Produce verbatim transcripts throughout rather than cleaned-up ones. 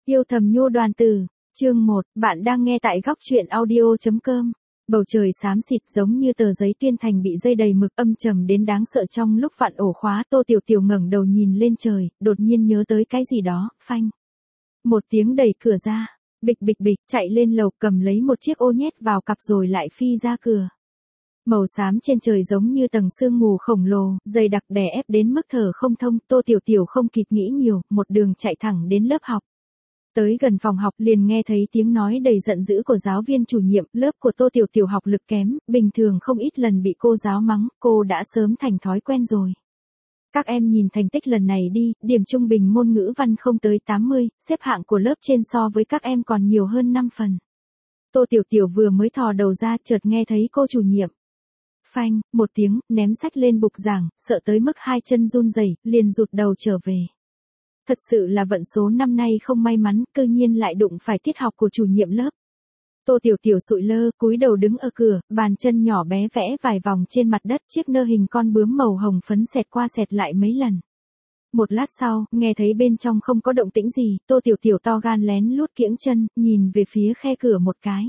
Yêu thầm nhô đoàn từ, chương một, bạn đang nghe tại góc truyện audio.com. Bầu trời xám xịt giống như tờ giấy tuyên thành bị dây đầy mực, âm trầm đến đáng sợ. Trong lúc vặn ổ khóa, Tô Tiểu Tiểu ngẩng đầu nhìn lên trời, đột nhiên nhớ tới cái gì đó, phanh. Một tiếng đẩy cửa ra, bịch bịch bịch, chạy lên lầu cầm lấy một chiếc ô nhét vào cặp rồi lại phi ra cửa. Màu xám trên trời giống như tầng sương mù khổng lồ, dày đặc đè ép đến mức thở không thông. Tô Tiểu Tiểu không kịp nghĩ nhiều, một đường chạy thẳng đến lớp học. Tới gần phòng học liền nghe thấy tiếng nói đầy giận dữ của giáo viên chủ nhiệm. Lớp của Tô Tiểu Tiểu học lực kém, bình thường không ít lần bị cô giáo mắng, cô đã sớm thành thói quen rồi. Các em nhìn thành tích lần này đi, điểm trung bình môn ngữ văn không tới tám mươi, xếp hạng của lớp trên so với các em còn nhiều hơn năm phần. Tô Tiểu Tiểu vừa mới thò đầu ra, chợt nghe thấy cô chủ nhiệm. Phanh, một tiếng, ném sách lên bục giảng, sợ tới mức hai chân run rẩy, liền rụt đầu trở về. Thật sự là vận số năm nay không may mắn, cư nhiên lại đụng phải tiết học của chủ nhiệm lớp. Tô Tiểu Tiểu sụi lơ, cúi đầu đứng ở cửa, bàn chân nhỏ bé vẽ vài vòng trên mặt đất, chiếc nơ hình con bướm màu hồng phấn xẹt qua xẹt lại mấy lần. Một lát sau, nghe thấy bên trong không có động tĩnh gì, Tô Tiểu Tiểu to gan lén lút kiễng chân, nhìn về phía khe cửa một cái.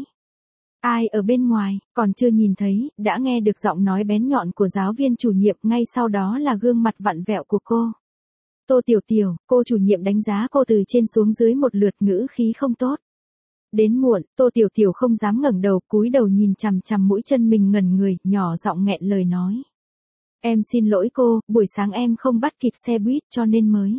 Ai ở bên ngoài, còn chưa nhìn thấy, đã nghe được giọng nói bén nhọn của giáo viên chủ nhiệm, ngay sau đó là gương mặt vặn vẹo của cô. Tô Tiểu Tiểu, cô chủ nhiệm đánh giá cô từ trên xuống dưới một lượt, ngữ khí không tốt. Đến muộn, Tô Tiểu Tiểu không dám ngẩng đầu, cúi đầu nhìn chằm chằm mũi chân mình ngẩn người, nhỏ giọng nghẹn lời nói. Em xin lỗi cô, buổi sáng em không bắt kịp xe buýt cho nên mới.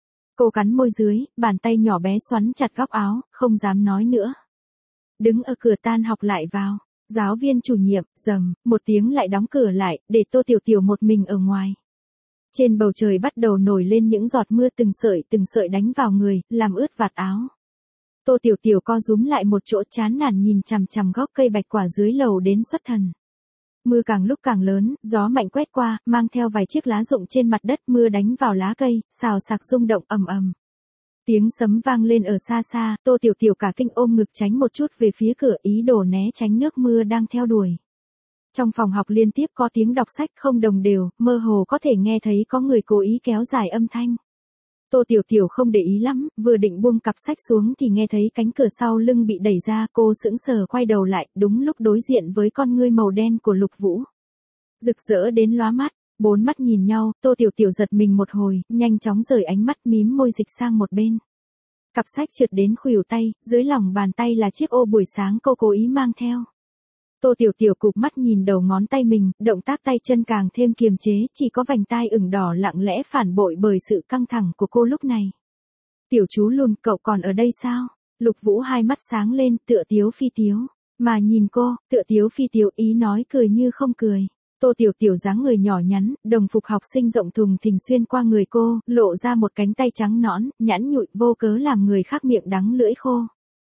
Cô cắn môi dưới, bàn tay nhỏ bé xoắn chặt góc áo, không dám nói nữa. Đứng ở cửa tan học lại vào. Giáo viên chủ nhiệm, rầm, một tiếng lại đóng cửa lại, để Tô Tiểu Tiểu một mình ở ngoài. Trên bầu trời bắt đầu nổi lên những giọt mưa, từng sợi từng sợi đánh vào người, làm ướt vạt áo. Tô Tiểu Tiểu co rúm lại một chỗ, chán nản nhìn chằm chằm gốc cây bạch quả dưới lầu đến xuất thần. Mưa càng lúc càng lớn, gió mạnh quét qua, mang theo vài chiếc lá rụng trên mặt đất, mưa đánh vào lá cây, xào xạc rung động ầm ầm. Tiếng sấm vang lên ở xa xa, Tô Tiểu Tiểu cả kinh ôm ngực tránh một chút về phía cửa, ý đồ né tránh nước mưa đang theo đuổi. Trong phòng học liên tiếp có tiếng đọc sách không đồng đều, mơ hồ có thể nghe thấy có người cố ý kéo dài âm thanh. Tô Tiểu Tiểu không để ý lắm, vừa định buông cặp sách xuống thì nghe thấy cánh cửa sau lưng bị đẩy ra, cô sững sờ quay đầu lại, đúng lúc đối diện với con ngươi màu đen của Lục Vũ. Rực rỡ đến lóa mắt, bốn mắt nhìn nhau, Tô Tiểu Tiểu giật mình một hồi, nhanh chóng rời ánh mắt, mím môi dịch sang một bên. Cặp sách trượt đến khuỷu tay, dưới lòng bàn tay là chiếc ô buổi sáng cô cố ý mang theo. Tô Tiểu Tiểu cụp mắt nhìn đầu ngón tay mình, động tác tay chân càng thêm kiềm chế, chỉ có vành tai ửng đỏ lặng lẽ phản bội bởi sự căng thẳng của cô lúc này. Tiểu chú lùn, cậu còn ở đây sao? Lục Vũ hai mắt sáng lên, tựa tiếu phi tiếu. Mà nhìn cô, tựa tiếu phi tiếu, ý nói cười như không cười. Tô Tiểu Tiểu dáng người nhỏ nhắn, đồng phục học sinh rộng thùng thình xuyên qua người cô, lộ ra một cánh tay trắng nõn, nhẵn nhụi, vô cớ làm người khác miệng đắng lưỡi khô.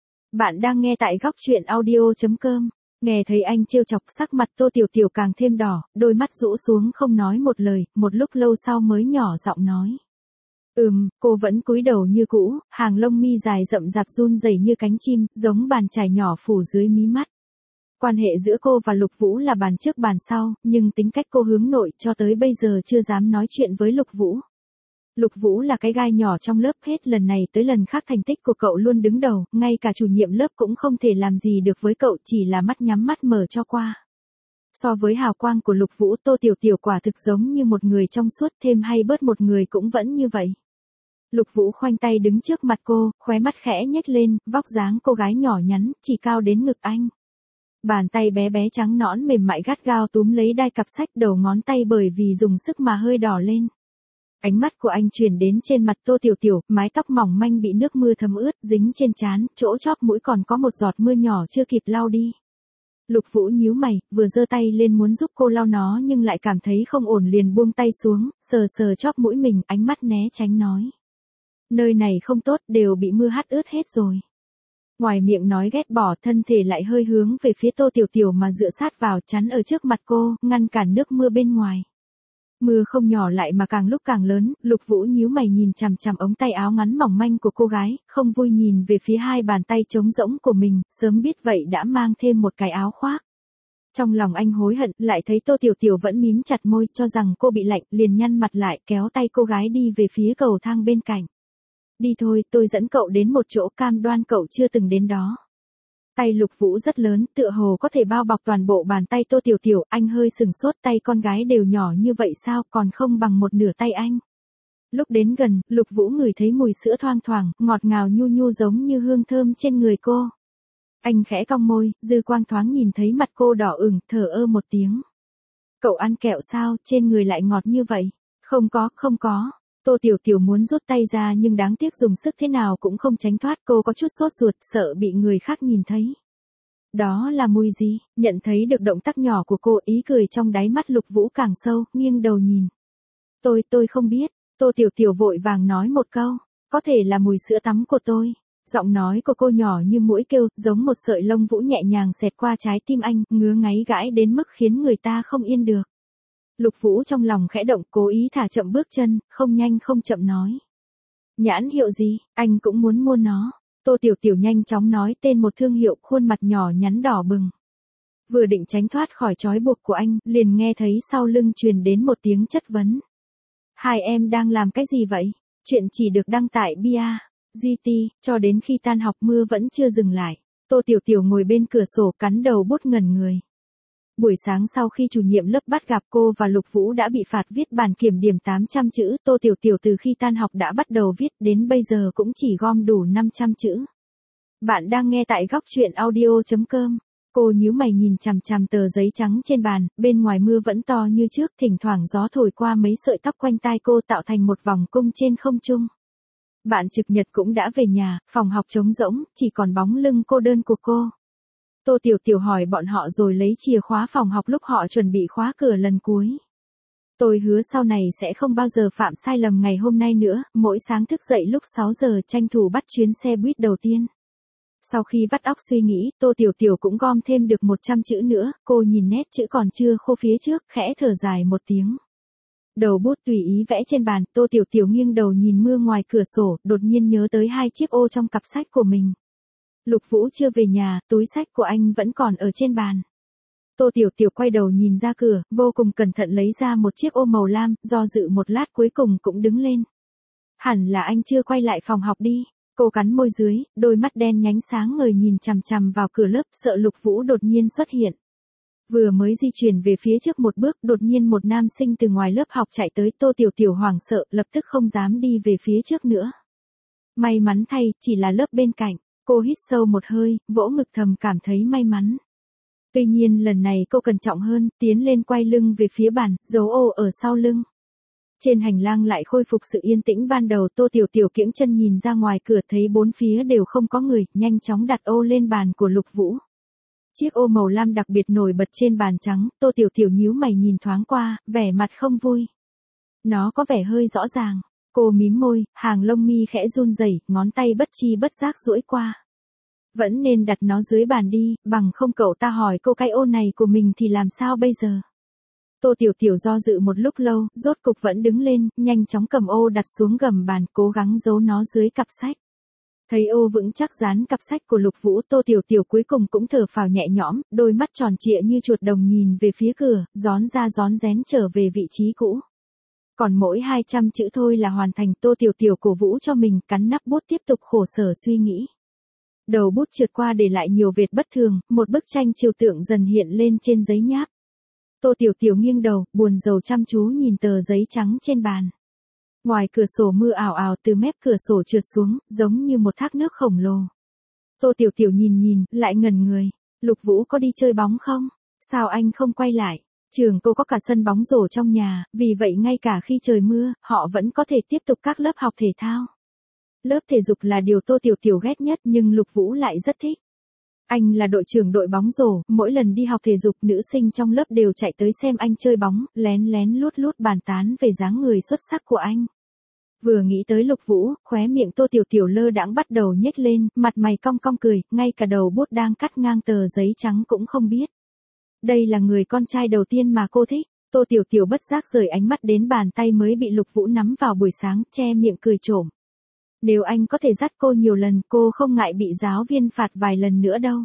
Bạn đang nghe tại góc truyện audio.com. Nghe thấy anh trêu chọc, sắc mặt Tô Tiểu Tiểu càng thêm đỏ, đôi mắt rũ xuống không nói một lời, một lúc lâu sau mới nhỏ giọng nói. Ừm, cô vẫn cúi đầu như cũ, hàng lông mi dài rậm rạp run rẩy như cánh chim, giống bàn chải nhỏ phủ dưới mí mắt. Quan hệ giữa cô và Lục Vũ là bàn trước bàn sau, nhưng tính cách cô hướng nội, cho tới bây giờ chưa dám nói chuyện với Lục Vũ. Lục Vũ là cái gai nhỏ trong lớp, hết lần này tới lần khác thành tích của cậu luôn đứng đầu, ngay cả chủ nhiệm lớp cũng không thể làm gì được với cậu, chỉ là mắt nhắm mắt mở cho qua. So với hào quang của Lục Vũ, Tô Tiểu Tiểu quả thực giống như một người trong suốt, thêm hay bớt một người cũng vẫn như vậy. Lục Vũ khoanh tay đứng trước mặt cô, khóe mắt khẽ nhếch lên, vóc dáng cô gái nhỏ nhắn, chỉ cao đến ngực anh. Bàn tay bé bé trắng nõn mềm mại gắt gao túm lấy đai cặp sách, đầu ngón tay bởi vì dùng sức mà hơi đỏ lên. Ánh mắt của anh chuyển đến trên mặt Tô Tiểu Tiểu, mái tóc mỏng manh bị nước mưa thấm ướt, dính trên trán, chỗ chóp mũi còn có một giọt mưa nhỏ chưa kịp lau đi. Lục Vũ nhíu mày, vừa giơ tay lên muốn giúp cô lau nó nhưng lại cảm thấy không ổn liền buông tay xuống, sờ sờ chóp mũi mình, ánh mắt né tránh nói. Nơi này không tốt, đều bị mưa hắt ướt hết rồi. Ngoài miệng nói ghét bỏ, thân thể lại hơi hướng về phía Tô Tiểu Tiểu mà dựa sát vào, chắn ở trước mặt cô, ngăn cản nước mưa bên ngoài. Mưa không nhỏ lại mà càng lúc càng lớn, Lục Vũ nhíu mày nhìn chằm chằm ống tay áo ngắn mỏng manh của cô gái, không vui nhìn về phía hai bàn tay trống rỗng của mình, sớm biết vậy đã mang thêm một cái áo khoác. Trong lòng anh hối hận, lại thấy Tô Tiểu Tiểu vẫn mím chặt môi, cho rằng cô bị lạnh, liền nhăn mặt lại, kéo tay cô gái đi về phía cầu thang bên cạnh. Đi thôi, tôi dẫn cậu đến một chỗ cam đoan cậu chưa từng đến đó. Tay Lục Vũ rất lớn, tựa hồ có thể bao bọc toàn bộ bàn tay Tô Tiểu Tiểu, anh hơi sừng sốt, tay con gái đều nhỏ như vậy sao, còn không bằng một nửa tay anh. Lúc đến gần, Lục Vũ ngửi thấy mùi sữa thoang thoảng, ngọt ngào nhu nhu giống như hương thơm trên người cô. Anh khẽ cong môi, dư quang thoáng nhìn thấy mặt cô đỏ ửng, thở ơ một tiếng. Cậu ăn kẹo sao, trên người lại ngọt như vậy? Không có, không có. Tô Tiểu Tiểu muốn rút tay ra nhưng đáng tiếc dùng sức thế nào cũng không tránh thoát, cô có chút sốt ruột, sợ bị người khác nhìn thấy. Đó là mùi gì? Nhận thấy được động tác nhỏ của cô, ý cười trong đáy mắt Lục Vũ càng sâu, nghiêng đầu nhìn. Tôi, tôi không biết. Tô Tiểu Tiểu vội vàng nói một câu. Có thể là mùi sữa tắm của tôi. Giọng nói của cô nhỏ như mũi kêu, giống một sợi lông vũ nhẹ nhàng xẹt qua trái tim anh, ngứa ngáy gãi đến mức khiến người ta không yên được. Lục Vũ trong lòng khẽ động, cố ý thả chậm bước chân, không nhanh không chậm nói. Nhãn hiệu gì, anh cũng muốn mua nó. Tô Tiểu Tiểu nhanh chóng nói tên một thương hiệu, khuôn mặt nhỏ nhắn đỏ bừng. Vừa định tránh thoát khỏi trói buộc của anh, liền nghe thấy sau lưng truyền đến một tiếng chất vấn. Hai em đang làm cái gì vậy? Chuyện chỉ được đăng tại bia giê tê, cho đến khi tan học mưa vẫn chưa dừng lại. Tô Tiểu Tiểu ngồi bên cửa sổ cắn đầu bút ngẩn người. Buổi sáng sau khi chủ nhiệm lớp bắt gặp cô và Lục Vũ đã bị phạt viết bản kiểm điểm tám trăm chữ, Tô Tiểu Tiểu từ khi tan học đã bắt đầu viết, đến bây giờ cũng chỉ gom đủ năm trăm chữ. Bạn đang nghe tại góc truyện audio chấm com. Cô nhíu mày nhìn chằm chằm tờ giấy trắng trên bàn, bên ngoài mưa vẫn to như trước, thỉnh thoảng gió thổi qua mấy sợi tóc quanh tai cô tạo thành một vòng cung trên không trung. Bạn trực nhật cũng đã về nhà, phòng học trống rỗng, chỉ còn bóng lưng cô đơn của cô. Tô Tiểu Tiểu hỏi bọn họ rồi lấy chìa khóa phòng học lúc họ chuẩn bị khóa cửa lần cuối. Tôi hứa sau này sẽ không bao giờ phạm sai lầm ngày hôm nay nữa, mỗi sáng thức dậy lúc sáu giờ tranh thủ bắt chuyến xe buýt đầu tiên. Sau khi vắt óc suy nghĩ, Tô Tiểu Tiểu cũng gom thêm được một trăm chữ nữa, cô nhìn nét chữ còn chưa khô phía trước, khẽ thở dài một tiếng. Đầu bút tùy ý vẽ trên bàn, Tô Tiểu Tiểu nghiêng đầu nhìn mưa ngoài cửa sổ, đột nhiên nhớ tới hai chiếc ô trong cặp sách của mình. Lục Vũ chưa về nhà, túi sách của anh vẫn còn ở trên bàn. Tô Tiểu Tiểu quay đầu nhìn ra cửa, vô cùng cẩn thận lấy ra một chiếc ô màu lam, do dự một lát cuối cùng cũng đứng lên. Hẳn là anh chưa quay lại phòng học đi. Cô cắn môi dưới, đôi mắt đen nhánh sáng ngời nhìn chằm chằm vào cửa lớp, sợ Lục Vũ đột nhiên xuất hiện. Vừa mới di chuyển về phía trước một bước, đột nhiên một nam sinh từ ngoài lớp học chạy tới, Tô Tiểu Tiểu hoảng sợ, lập tức không dám đi về phía trước nữa. May mắn thay, chỉ là lớp bên cạnh. Cô hít sâu một hơi, vỗ ngực thầm cảm thấy may mắn. Tuy nhiên lần này cô cẩn trọng hơn, tiến lên quay lưng về phía bàn, giấu ô ở sau lưng. Trên hành lang lại khôi phục sự yên tĩnh ban đầu, Tô Tiểu Tiểu kiễng chân nhìn ra ngoài cửa thấy bốn phía đều không có người, nhanh chóng đặt ô lên bàn của Lục Vũ. Chiếc ô màu lam đặc biệt nổi bật trên bàn trắng, Tô Tiểu Tiểu nhíu mày nhìn thoáng qua, vẻ mặt không vui. Nó có vẻ hơi rõ ràng. Cô mím môi, hàng lông mi khẽ run rẩy, ngón tay bất chi bất giác duỗi qua. Vẫn nên đặt nó dưới bàn đi, bằng không cậu ta hỏi cô cái ô này của mình thì làm sao bây giờ? Tô Tiểu Tiểu do dự một lúc lâu, rốt cục vẫn đứng lên, nhanh chóng cầm ô đặt xuống gầm bàn, cố gắng giấu nó dưới cặp sách. Thấy ô vững chắc dán cặp sách của Lục Vũ, Tô Tiểu Tiểu cuối cùng cũng thở phào nhẹ nhõm, đôi mắt tròn trịa như chuột đồng nhìn về phía cửa, rón ra rón rén trở về vị trí cũ. Còn mỗi hai trăm chữ thôi là hoàn thành, Tô Tiểu Tiểu cổ vũ cho mình, cắn nắp bút tiếp tục khổ sở suy nghĩ. Đầu bút trượt qua để lại nhiều vệt bất thường, một bức tranh trừu tượng dần hiện lên trên giấy nháp. Tô Tiểu Tiểu nghiêng đầu, buồn rầu chăm chú nhìn tờ giấy trắng trên bàn. Ngoài cửa sổ mưa ào ào từ mép cửa sổ trượt xuống, giống như một thác nước khổng lồ. Tô Tiểu Tiểu nhìn nhìn, lại ngẩn người. Lục Vũ có đi chơi bóng không? Sao anh không quay lại? Trường cô có cả sân bóng rổ trong nhà, vì vậy ngay cả khi trời mưa, họ vẫn có thể tiếp tục các lớp học thể thao. Lớp thể dục là điều Tô Tiểu Tiểu ghét nhất nhưng Lục Vũ lại rất thích. Anh là đội trưởng đội bóng rổ, mỗi lần đi học thể dục nữ sinh trong lớp đều chạy tới xem anh chơi bóng, lén lén lút lút bàn tán về dáng người xuất sắc của anh. Vừa nghĩ tới Lục Vũ, khóe miệng Tô Tiểu Tiểu lơ đãng bắt đầu nhếch lên, mặt mày cong cong cười, ngay cả đầu bút đang cắt ngang tờ giấy trắng cũng không biết. Đây là người con trai đầu tiên mà cô thích. Tô Tiểu Tiểu bất giác rời ánh mắt đến bàn tay mới bị Lục Vũ nắm vào buổi sáng, che miệng cười trộm. Nếu anh có thể dắt cô nhiều lần, cô không ngại bị giáo viên phạt vài lần nữa đâu.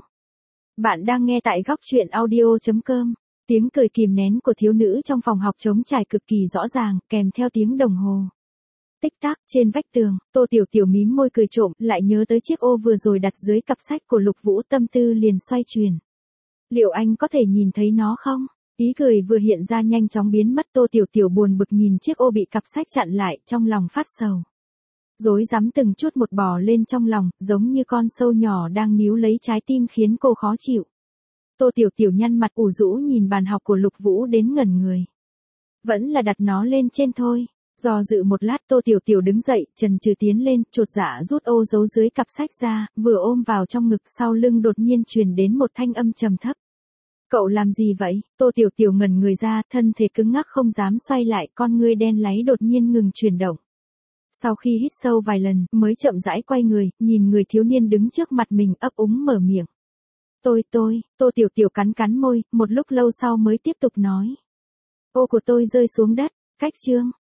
Bạn đang nghe tại góc truyện audio chấm com. Tiếng cười kìm nén của thiếu nữ trong phòng học trống trải cực kỳ rõ ràng, kèm theo tiếng đồng hồ. tích tắc, trên vách tường, Tô Tiểu Tiểu mím môi cười trộm, lại nhớ tới chiếc ô vừa rồi đặt dưới cặp sách của Lục Vũ, tâm tư liền xoay chuyển. Liệu anh có thể nhìn thấy nó không? Ý cười vừa hiện ra nhanh chóng biến mất, Tô Tiểu Tiểu buồn bực nhìn chiếc ô bị cặp sách chặn lại, trong lòng phát sầu. Rối rắm từng chút một bò lên trong lòng, giống như con sâu nhỏ đang níu lấy trái tim khiến cô khó chịu. Tô Tiểu Tiểu nhăn mặt ủ rũ nhìn bàn học của Lục Vũ đến ngẩn người. Vẫn là đặt nó lên trên thôi. Do dự một lát, Tô Tiểu Tiểu đứng dậy, chần chừ tiến lên, chột dạ rút ô giấu dưới cặp sách ra, vừa ôm vào trong ngực, sau lưng đột nhiên truyền đến một thanh âm trầm thấp. Cậu làm gì vậy? Tô Tiểu Tiểu ngẩn người ra, thân thể cứng ngắc không dám xoay lại, con ngươi đen láy đột nhiên ngừng chuyển động. Sau khi hít sâu vài lần, mới chậm rãi quay người, nhìn người thiếu niên đứng trước mặt mình, ấp úng mở miệng. Tôi tôi, Tô Tiểu Tiểu cắn cắn môi, một lúc lâu sau mới tiếp tục nói. Ô của tôi rơi xuống đất, cách chương.